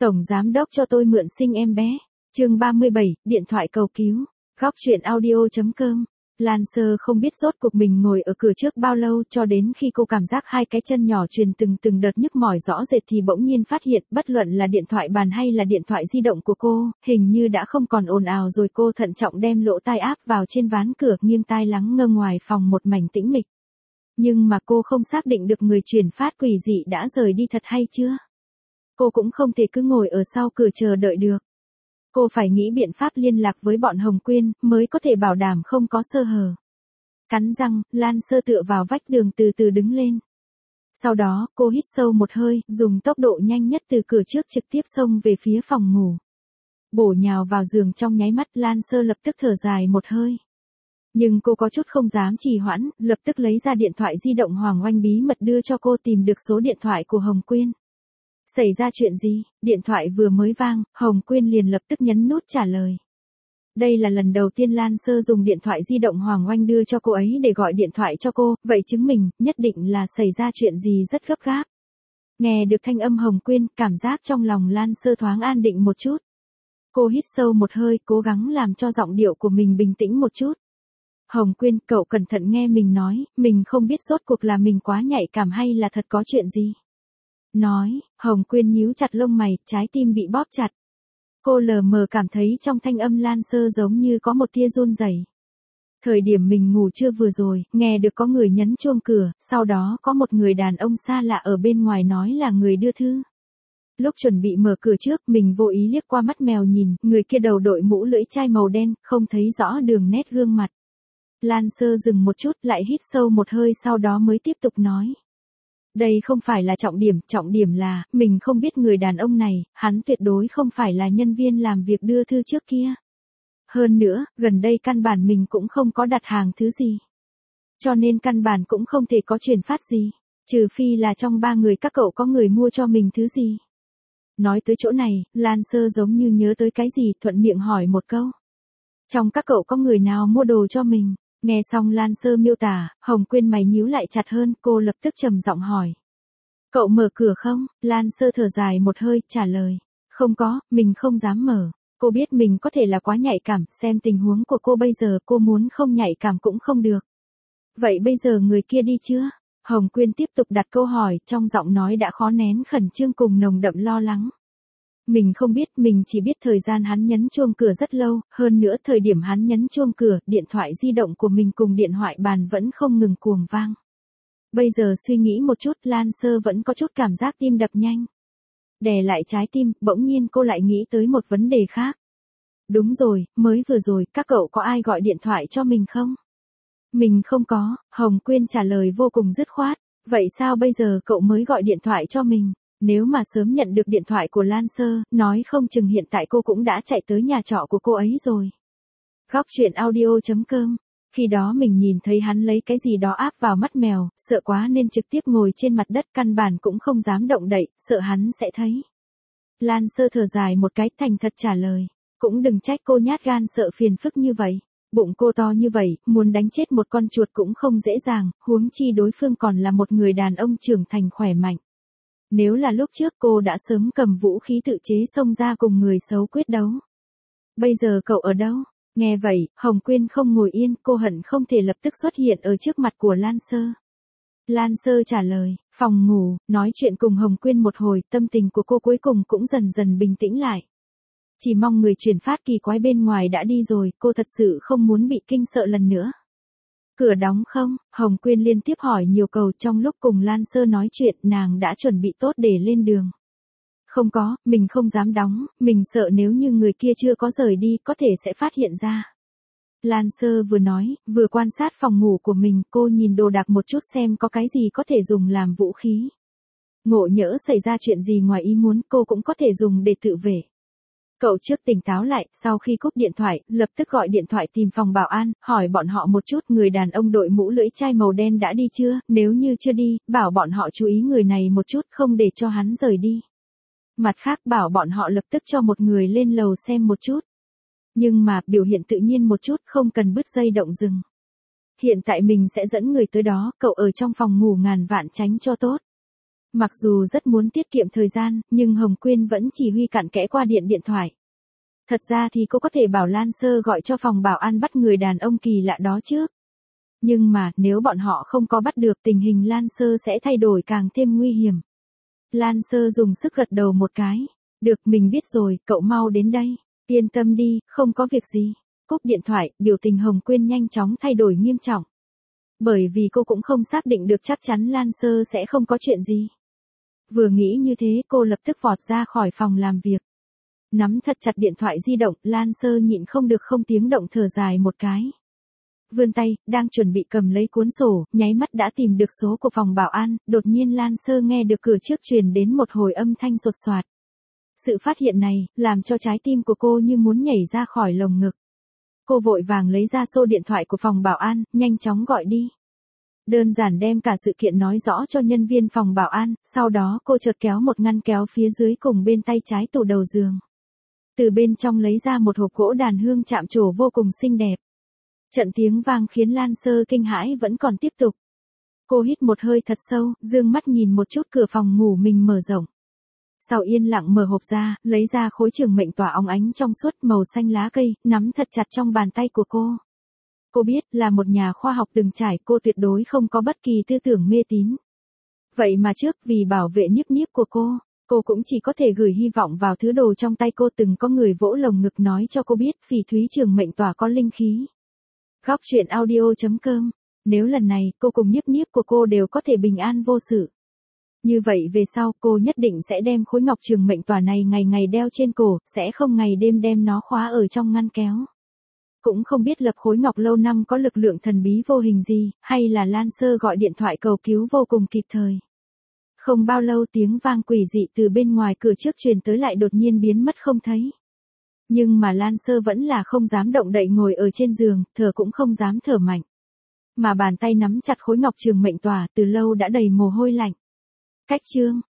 Tổng giám đốc cho tôi mượn sinh em bé. Chương 37, điện thoại cầu cứu. Góc truyện audio.com. Lan Sơ không biết rốt cuộc mình ngồi ở cửa trước bao lâu, cho đến khi cô cảm giác hai cái chân nhỏ truyền từng đợt nhức mỏi rõ rệt thì bỗng nhiên phát hiện bất luận là điện thoại bàn hay là điện thoại di động của cô, hình như đã không còn ồn ào rồi. Cô thận trọng đem lỗ tai áp vào trên ván cửa, nghiêng tai lắng nghe ngoài phòng một mảnh tĩnh mịch. Nhưng mà cô không xác định được người truyền phát quỷ dị đã rời đi thật hay chưa. Cô cũng không thể cứ ngồi ở sau cửa chờ đợi được. Cô phải nghĩ biện pháp liên lạc với bọn Hồng Quyên, mới có thể bảo đảm không có sơ hở. Cắn răng, Lan Sơ tựa vào vách tường từ từ đứng lên. Sau đó, cô hít sâu một hơi, dùng tốc độ nhanh nhất từ cửa trước trực tiếp xông về phía phòng ngủ. Bổ nhào vào giường trong nháy mắt, Lan Sơ lập tức thở dài một hơi. Nhưng cô có chút không dám trì hoãn, lập tức lấy ra điện thoại di động Hoàng Oanh bí mật đưa cho cô, tìm được số điện thoại của Hồng Quyên. Xảy ra chuyện gì? Điện thoại vừa mới vang, Hồng Quyên liền lập tức nhấn nút trả lời. Đây là lần đầu tiên Lan Sơ dùng điện thoại di động Hoàng Oanh đưa cho cô ấy để gọi điện thoại cho cô, vậy chứng minh, nhất định là xảy ra chuyện gì rất gấp gáp. Nghe được thanh âm Hồng Quyên, cảm giác trong lòng Lan Sơ thoáng an định một chút. Cô hít sâu một hơi, cố gắng làm cho giọng điệu của mình bình tĩnh một chút. Hồng Quyên, cậu cẩn thận nghe mình nói, mình không biết rốt cuộc là mình quá nhạy cảm hay là thật có chuyện gì. Nói, Hồng Quyên nhíu chặt lông mày, trái tim bị bóp chặt. Cô lờ mờ cảm thấy trong thanh âm Lan Sơ giống như có một tia run rẩy. Thời điểm mình ngủ trưa vừa rồi, nghe được có người nhấn chuông cửa, sau đó có một người đàn ông xa lạ ở bên ngoài nói là người đưa thư. Lúc chuẩn bị mở cửa trước, mình vô ý liếc qua mắt mèo nhìn, người kia đầu đội mũ lưỡi chai màu đen, không thấy rõ đường nét gương mặt. Lan Sơ dừng một chút, lại hít sâu một hơi, sau đó mới tiếp tục nói. Đây không phải là trọng điểm là, mình không biết người đàn ông này, hắn tuyệt đối không phải là nhân viên làm việc đưa thư trước kia. Hơn nữa, gần đây căn bản mình cũng không có đặt hàng thứ gì. Cho nên căn bản cũng không thể có chuyển phát gì, trừ phi là trong 3 người các cậu có người mua cho mình thứ gì. Nói tới chỗ này, Lan Sơ giống như nhớ tới cái gì, thuận miệng hỏi một câu. Trong các cậu có người nào mua đồ cho mình? Nghe xong Lan Sơ miêu tả, Hồng Quyên mày nhíu lại chặt hơn, cô lập tức trầm giọng hỏi. Cậu mở cửa không? Lan Sơ thở dài một hơi, trả lời. Không có, mình không dám mở. Cô biết mình có thể là quá nhạy cảm, xem tình huống của cô bây giờ, cô muốn không nhạy cảm cũng không được. Vậy bây giờ người kia đi chưa? Hồng Quyên tiếp tục đặt câu hỏi, trong giọng nói đã khó nén khẩn trương cùng nồng đậm lo lắng. Mình không biết, mình chỉ biết thời gian hắn nhấn chuông cửa rất lâu, hơn nữa thời điểm hắn nhấn chuông cửa, điện thoại di động của mình cùng điện thoại bàn vẫn không ngừng cuồng vang. Bây giờ suy nghĩ một chút, Lan Sơ vẫn có chút cảm giác tim đập nhanh. Đè lại trái tim, bỗng nhiên cô lại nghĩ tới một vấn đề khác. Đúng rồi, mới vừa rồi, các cậu có ai gọi điện thoại cho mình không? Mình không có, Hồng Quyên trả lời vô cùng dứt khoát. Vậy sao bây giờ cậu mới gọi điện thoại cho mình? Nếu mà sớm nhận được điện thoại của Lan Sơ, nói không chừng hiện tại cô cũng đã chạy tới nhà trọ của cô ấy rồi. Góc truyện audio.com. Khi đó mình nhìn thấy hắn lấy cái gì đó áp vào mắt mèo, sợ quá nên trực tiếp ngồi trên mặt đất, căn bản cũng không dám động đậy, sợ hắn sẽ thấy. Lan Sơ thở dài một cái, thành thật trả lời. Cũng đừng trách cô nhát gan sợ phiền phức như vậy. Bụng cô to như vậy, muốn đánh chết một con chuột cũng không dễ dàng, huống chi đối phương còn là một người đàn ông trưởng thành khỏe mạnh. Nếu là lúc trước cô đã sớm cầm vũ khí tự chế xông ra cùng người xấu quyết đấu. Bây giờ cậu ở đâu? Nghe vậy, Hồng Quyên không ngồi yên, cô hận không thể lập tức xuất hiện ở trước mặt của Lan Sơ. Lan Sơ trả lời, phòng ngủ, nói chuyện cùng Hồng Quyên một hồi, tâm tình của cô cuối cùng cũng dần dần bình tĩnh lại. Chỉ mong người truyền phát kỳ quái bên ngoài đã đi rồi, cô thật sự không muốn bị kinh sợ lần nữa. Cửa đóng không? Hồng Quyên liên tiếp hỏi nhiều câu, trong lúc cùng Lan Sơ nói chuyện, nàng đã chuẩn bị tốt để lên đường. Không có, mình không dám đóng, mình sợ nếu như người kia chưa có rời đi, có thể sẽ phát hiện ra. Lan Sơ vừa nói, vừa quan sát phòng ngủ của mình, cô nhìn đồ đạc một chút xem có cái gì có thể dùng làm vũ khí. Ngộ nhỡ xảy ra chuyện gì ngoài ý muốn, cô cũng có thể dùng để tự vệ. Cậu trước tỉnh táo lại, sau khi cúp điện thoại, lập tức gọi điện thoại tìm phòng bảo an, hỏi bọn họ một chút người đàn ông đội mũ lưỡi chai màu đen đã đi chưa, nếu như chưa đi, bảo bọn họ chú ý người này một chút, không để cho hắn rời đi. Mặt khác bảo bọn họ lập tức cho một người lên lầu xem một chút. Nhưng mà, biểu hiện tự nhiên một chút, không cần bứt dây động rừng. Hiện tại mình sẽ dẫn người tới đó, cậu ở trong phòng ngủ ngàn vạn tránh cho tốt. Mặc dù rất muốn tiết kiệm thời gian, nhưng Hồng Quyên vẫn chỉ huy cặn kẽ qua điện thoại. Thật ra thì cô có thể bảo Lan Sơ gọi cho phòng bảo an bắt người đàn ông kỳ lạ đó trước. Nhưng mà, nếu bọn họ không có bắt được tình hình Lan Sơ sẽ thay đổi càng thêm nguy hiểm. Lan Sơ dùng sức gật đầu một cái. Được, mình biết rồi, cậu mau đến đây. Yên tâm đi, không có việc gì. Cúp điện thoại, biểu tình Hồng Quyên nhanh chóng thay đổi nghiêm trọng. Bởi vì cô cũng không xác định được chắc chắn Lan Sơ sẽ không có chuyện gì. Vừa nghĩ như thế cô lập tức vọt ra khỏi phòng làm việc. Nắm thật chặt điện thoại di động, Lan Sơ nhịn không được không tiếng động thở dài một cái. Vươn tay, đang chuẩn bị cầm lấy cuốn sổ, nháy mắt đã tìm được số của phòng bảo an, đột nhiên Lan Sơ nghe được cửa trước truyền đến một hồi âm thanh sột soạt. Sự phát hiện này, làm cho trái tim của cô như muốn nhảy ra khỏi lồng ngực. Cô vội vàng lấy ra số điện thoại của phòng bảo an, nhanh chóng gọi đi. Đơn giản đem cả sự kiện nói rõ cho nhân viên phòng bảo an, sau đó cô chợt kéo một ngăn kéo phía dưới cùng bên tay trái tủ đầu giường. Từ bên trong lấy ra một hộp gỗ đàn hương chạm trổ vô cùng xinh đẹp. Trận tiếng vang khiến Lan Sơ kinh hãi vẫn còn tiếp tục. Cô hít một hơi thật sâu, dương mắt nhìn một chút cửa phòng ngủ mình mở rộng. Sau yên lặng mở hộp ra, lấy ra khối trường mệnh tỏa óng ánh trong suốt màu xanh lá cây, nắm thật chặt trong bàn tay của cô. Cô biết là một nhà khoa học từng trải, cô tuyệt đối không có bất kỳ tư tưởng mê tín. Vậy mà trước vì bảo vệ niếp niếp của cô cũng chỉ có thể gửi hy vọng vào thứ đồ trong tay cô. Từng có người vỗ lồng ngực nói cho cô biết phỉ thúy trường mệnh tỏa có linh khí. Góc truyện audio.com. Nếu lần này cô cùng niếp niếp của cô đều có thể bình an vô sự. Như vậy về sau cô nhất định sẽ đem khối ngọc trường mệnh tỏa này ngày ngày đeo trên cổ, sẽ không ngày đêm đem nó khóa ở trong ngăn kéo. Cũng không biết lập khối ngọc lâu năm có lực lượng thần bí vô hình gì, hay là Lan Sơ gọi điện thoại cầu cứu vô cùng kịp thời. Không bao lâu tiếng vang quỷ dị từ bên ngoài cửa trước truyền tới lại đột nhiên biến mất không thấy. Nhưng mà Lan Sơ vẫn là không dám động đậy ngồi ở trên giường, thở cũng không dám thở mạnh. Mà bàn tay nắm chặt khối ngọc trường mệnh tỏa từ lâu đã đầy mồ hôi lạnh. Cách chương